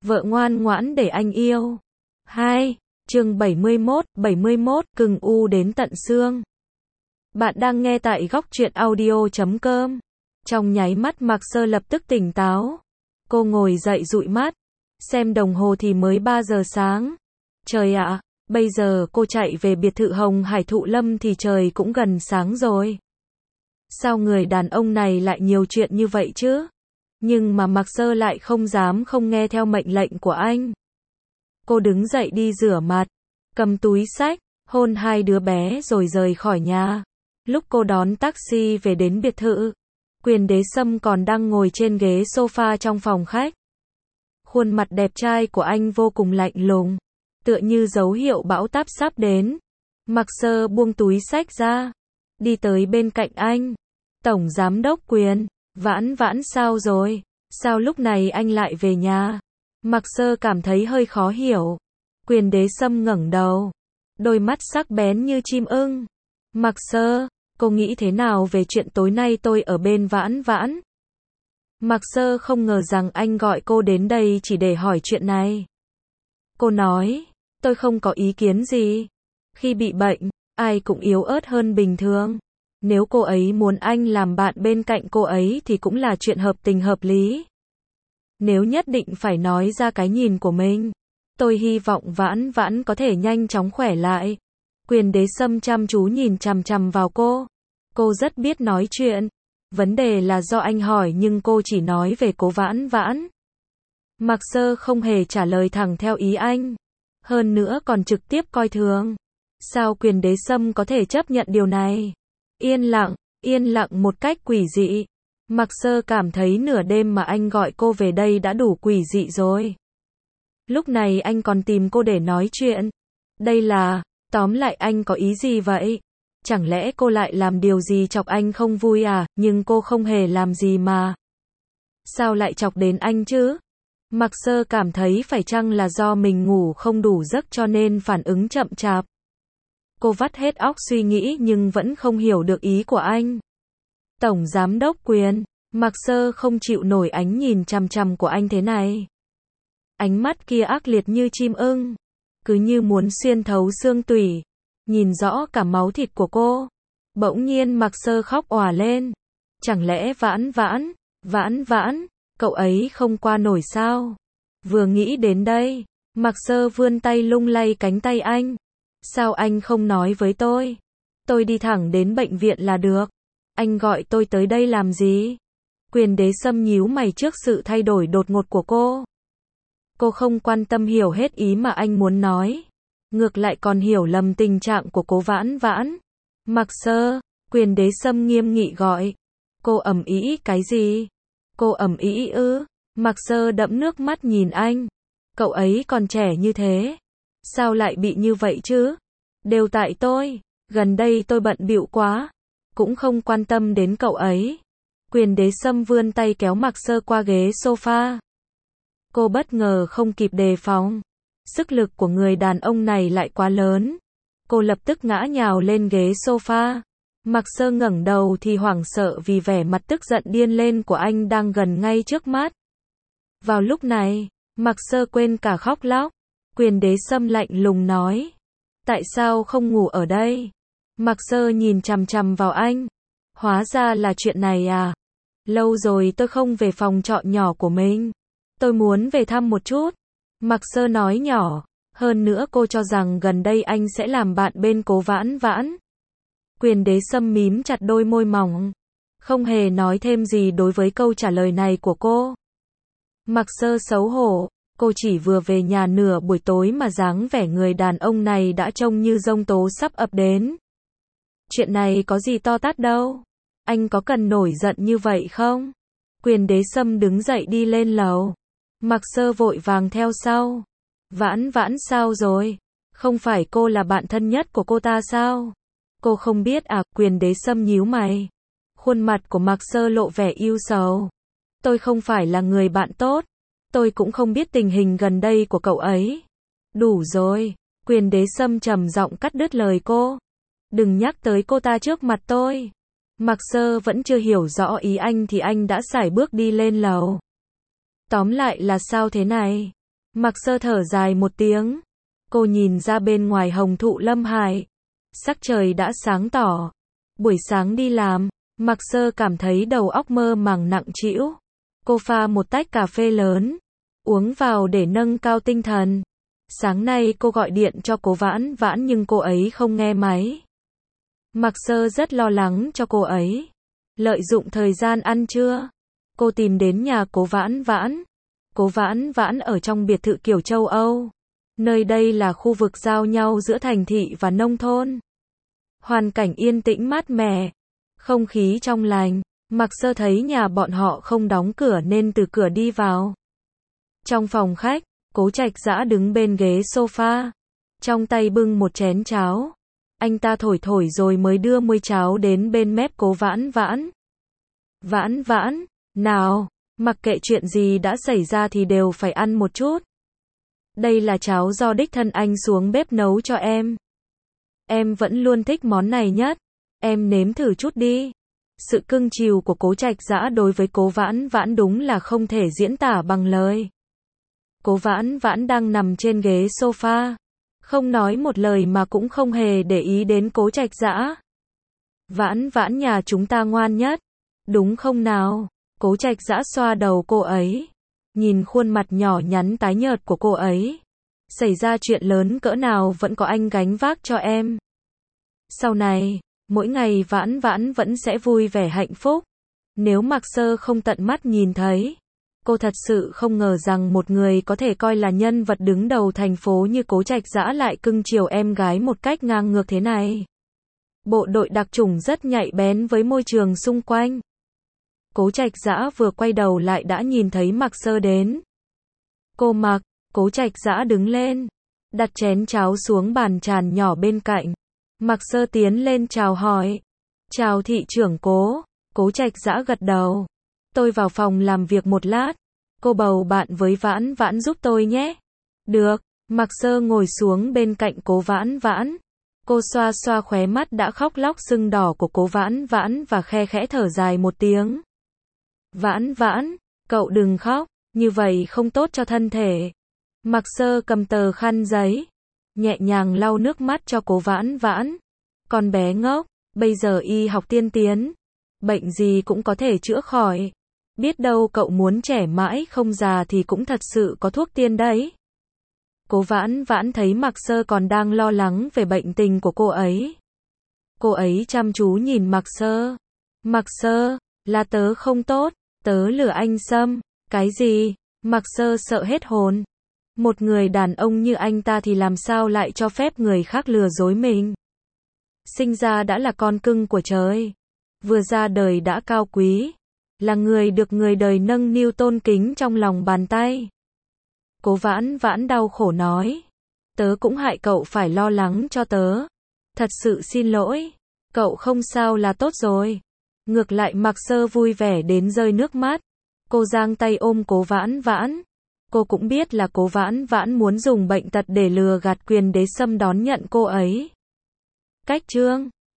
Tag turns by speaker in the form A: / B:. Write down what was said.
A: Vợ ngoan ngoãn để anh yêu. 2. Chương 71, cưng u đến tận xương. Bạn đang nghe tại góc truyện audio.com. Trong nháy mắt Mạc Sơ lập tức tỉnh táo. Cô ngồi dậy dụi mắt. Xem đồng hồ thì mới 3 giờ sáng. Trời ạ, bây giờ cô chạy về biệt thự Hồng Hải Thụ Lâm thì trời cũng gần sáng rồi. Sao người đàn ông này lại nhiều chuyện như vậy chứ? Nhưng mà Mạc Sơ lại không dám không nghe theo mệnh lệnh của anh. Cô đứng dậy đi rửa mặt, cầm túi xách, hôn hai đứa bé rồi rời khỏi nhà. Lúc cô đón taxi về đến biệt thự, Quyền Đế Sâm còn đang ngồi trên ghế sofa trong phòng khách. Khuôn mặt đẹp trai của anh vô cùng lạnh lùng, tựa như dấu hiệu bão táp sắp đến. Mạc Sơ buông túi xách ra, đi tới bên cạnh anh. Tổng Giám đốc Quyền, Vãn Vãn sao rồi? Sao lúc này anh lại về nhà? Mạc Sơ cảm thấy hơi khó hiểu. Quyền Đế Sâm ngẩng đầu, đôi mắt sắc bén như chim ưng. Mạc Sơ, cô nghĩ thế nào về chuyện tối nay tôi ở bên Vãn Vãn? Mạc Sơ không ngờ rằng anh gọi cô đến đây chỉ để hỏi chuyện này. Cô nói, tôi không có ý kiến gì. Khi bị bệnh, ai cũng yếu ớt hơn bình thường. Nếu cô ấy muốn anh làm bạn bên cạnh cô ấy thì cũng là chuyện hợp tình hợp lý. Nếu nhất định phải nói ra cái nhìn của mình, tôi hy vọng Vãn Vãn có thể nhanh chóng khỏe lại. Quyền Đế Sâm chăm chú nhìn chằm chằm vào cô. Cô rất biết nói chuyện. Vấn đề là do anh hỏi nhưng cô chỉ nói về cô Vãn Vãn. Mạc Sơ không hề trả lời thẳng theo ý anh. Hơn nữa còn trực tiếp coi thường. Sao Quyền Đế Sâm có thể chấp nhận điều này? Yên lặng một cách quỷ dị. Mạc Sơ cảm thấy nửa đêm mà anh gọi cô về đây đã đủ quỷ dị rồi. Lúc này anh còn tìm cô để nói chuyện. Đây là, tóm lại anh có ý gì vậy? Chẳng lẽ cô lại làm điều gì chọc anh không vui à? Nhưng cô không hề làm gì mà. Sao lại chọc đến anh chứ? Mạc Sơ cảm thấy phải chăng là do mình ngủ không đủ giấc cho nên phản ứng chậm chạp. Cô vắt hết óc suy nghĩ nhưng vẫn không hiểu được ý của anh. Tổng Giám đốc Quyền, Mạc Sơ không chịu nổi ánh nhìn chằm chằm của anh thế này. Ánh mắt kia ác liệt như chim ưng, cứ như muốn xuyên thấu xương tủy, nhìn rõ cả máu thịt của cô. Bỗng nhiên Mạc Sơ khóc òa lên. Chẳng lẽ Vãn Vãn, cậu ấy không qua nổi sao? Vừa nghĩ đến đây, Mạc Sơ vươn tay lung lay cánh tay anh. Sao anh không nói với tôi? Tôi đi thẳng đến bệnh viện là được. Anh gọi tôi tới đây làm gì? Quyền Đế Sâm nhíu mày trước sự thay đổi đột ngột của cô. Cô không quan tâm hiểu hết ý mà anh muốn nói. Ngược lại còn hiểu lầm tình trạng của cô Vãn Vãn. Mạc Sơ, Quyền Đế Sâm nghiêm nghị gọi. Cô ầm ĩ cái gì? Cô ầm ĩ ư? Mạc Sơ đẫm nước mắt nhìn anh. Cậu ấy còn trẻ như thế. Sao lại bị như vậy chứ? Đều tại tôi. Gần đây tôi bận bịu quá. Cũng không quan tâm đến cậu ấy. Quyền Đế Sâm vươn tay kéo Mạc Sơ qua ghế sofa. Cô bất ngờ không kịp đề phòng. Sức lực của người đàn ông này lại quá lớn. Cô lập tức ngã nhào lên ghế sofa. Mạc Sơ ngẩng đầu thì hoảng sợ vì vẻ mặt tức giận điên lên của anh đang gần ngay trước mắt. Vào lúc này, Mạc Sơ quên cả khóc lóc. Quyền Đế Sâm lạnh lùng nói. Tại sao không ngủ ở đây? Mạc Sơ nhìn chằm chằm vào anh. Hóa ra là chuyện này à? Lâu rồi tôi không về phòng trọ nhỏ của mình. Tôi muốn về thăm một chút. Mạc Sơ nói nhỏ. Hơn nữa cô cho rằng gần đây anh sẽ làm bạn bên cô Vãn Vãn. Quyền Đế Sâm mím chặt đôi môi mỏng. Không hề nói thêm gì đối với câu trả lời này của cô. Mạc Sơ xấu hổ. Cô chỉ vừa về nhà nửa buổi tối mà dáng vẻ người đàn ông này đã trông như giông tố sắp ập đến. Chuyện này có gì to tát đâu. Anh có cần nổi giận như vậy không? Quyền Đế Sâm đứng dậy đi lên lầu. Mạc Sơ vội vàng theo sau. Vãn Vãn sao rồi? Không phải cô là bạn thân nhất của cô ta sao? Cô không biết à? Quyền Đế Sâm nhíu mày. Khuôn mặt của Mạc Sơ lộ vẻ ưu sầu. Tôi không phải là người bạn tốt. Tôi cũng không biết tình hình gần đây của cậu ấy. Đủ rồi. Quyền Đế Sâm trầm giọng cắt đứt lời cô. Đừng nhắc tới cô ta trước mặt tôi. Mạc Sơ vẫn chưa hiểu rõ ý anh thì anh đã sải bước đi lên lầu. Tóm lại là sao thế này? Mạc Sơ thở dài một tiếng. Cô nhìn ra bên ngoài hồng thụ lâm hải. Sắc trời đã sáng tỏ. Buổi sáng đi làm, Mạc Sơ cảm thấy đầu óc mơ màng nặng trĩu. Cô pha một tách cà phê lớn, uống vào để nâng cao tinh thần. Sáng nay cô gọi điện cho Cố Vãn Vãn nhưng cô ấy không nghe máy. Mạc Sơ rất lo lắng cho cô ấy. Lợi dụng thời gian ăn trưa, cô tìm đến nhà Cố Vãn Vãn. Cố Vãn Vãn ở trong biệt thự kiểu châu Âu. Nơi đây là khu vực giao nhau giữa thành thị và nông thôn. Hoàn cảnh yên tĩnh mát mẻ, không khí trong lành. Mạc Sơ thấy nhà bọn họ không đóng cửa nên từ cửa đi vào. Trong phòng khách, Cố Trạch Dã đứng bên ghế sofa, trong tay bưng một chén cháo. Anh ta thổi thổi rồi mới đưa muôi cháo đến bên mép Cố Vãn Vãn. Vãn Vãn, nào, mặc kệ chuyện gì đã xảy ra thì đều phải ăn một chút. Đây là cháo do đích thân anh xuống bếp nấu cho em. Em vẫn luôn thích món này nhất. Em nếm thử chút đi. Sự cưng chiều của Cố Trạch Dã đối với Cố Vãn Vãn đúng là không thể diễn tả bằng lời. Cố Vãn Vãn đang nằm trên ghế sofa, không nói một lời mà cũng không hề để ý đến Cố Trạch Dã. Vãn Vãn nhà chúng ta ngoan nhất, đúng không nào? Cố Trạch Dã xoa đầu cô ấy, nhìn khuôn mặt nhỏ nhắn tái nhợt của cô ấy. Xảy ra chuyện lớn cỡ nào vẫn có anh gánh vác cho em. Sau này, mỗi ngày Vãn Vãn vẫn sẽ vui vẻ hạnh phúc. Nếu Mạc Sơ không tận mắt nhìn thấy, cô thật sự không ngờ rằng một người có thể coi là nhân vật đứng đầu thành phố như Cố Trạch Dã lại cưng chiều em gái một cách ngang ngược thế này. Bộ đội đặc chủng rất nhạy bén với môi trường xung quanh. Cố Trạch Dã vừa quay đầu lại đã nhìn thấy Mạc Sơ đến. Cô Mạc, Cố Trạch Dã đứng lên, đặt chén cháo xuống bàn tràn nhỏ bên cạnh. Mạc Sơ tiến lên chào hỏi. Chào thị trưởng Cố. Cố Trạch Dã gật đầu. Tôi vào phòng làm việc một lát. Cô bầu bạn với Vãn Vãn giúp tôi nhé. Được. Mạc Sơ ngồi xuống bên cạnh Cố Vãn Vãn. Cô xoa xoa khóe mắt đã khóc lóc sưng đỏ của Cố Vãn Vãn và khe khẽ thở dài một tiếng. Vãn Vãn, cậu đừng khóc, như vậy không tốt cho thân thể. Mạc Sơ cầm tờ khăn giấy, nhẹ nhàng lau nước mắt cho Cố Vãn Vãn. Con bé ngốc, bây giờ y học tiên tiến, bệnh gì cũng có thể chữa khỏi. Biết đâu cậu muốn trẻ mãi không già thì cũng thật sự có thuốc tiên đấy. Cố Vãn Vãn thấy Mạc Sơ còn đang lo lắng về bệnh tình của cô ấy. Cô ấy chăm chú nhìn Mạc Sơ. Mạc Sơ, là tớ không tốt, tớ lừa anh Sâm. Cái gì? Mạc Sơ sợ hết hồn. Một người đàn ông như anh ta thì làm sao lại cho phép người khác lừa dối mình? Sinh ra đã là con cưng của trời, vừa ra đời đã cao quý, là người được người đời nâng niu tôn kính trong lòng bàn tay. Cố Vãn Vãn đau khổ nói. Tớ cũng hại cậu phải lo lắng cho tớ. Thật sự xin lỗi. Cậu không sao là tốt rồi. Ngược lại Mạc Sơ vui vẻ đến rơi nước mắt. Cô giang tay ôm Cố Vãn Vãn. Cô cũng biết là Cố Vãn Vãn muốn dùng bệnh tật để lừa gạt Quyền Đế Sâm đón nhận cô ấy. Cách chương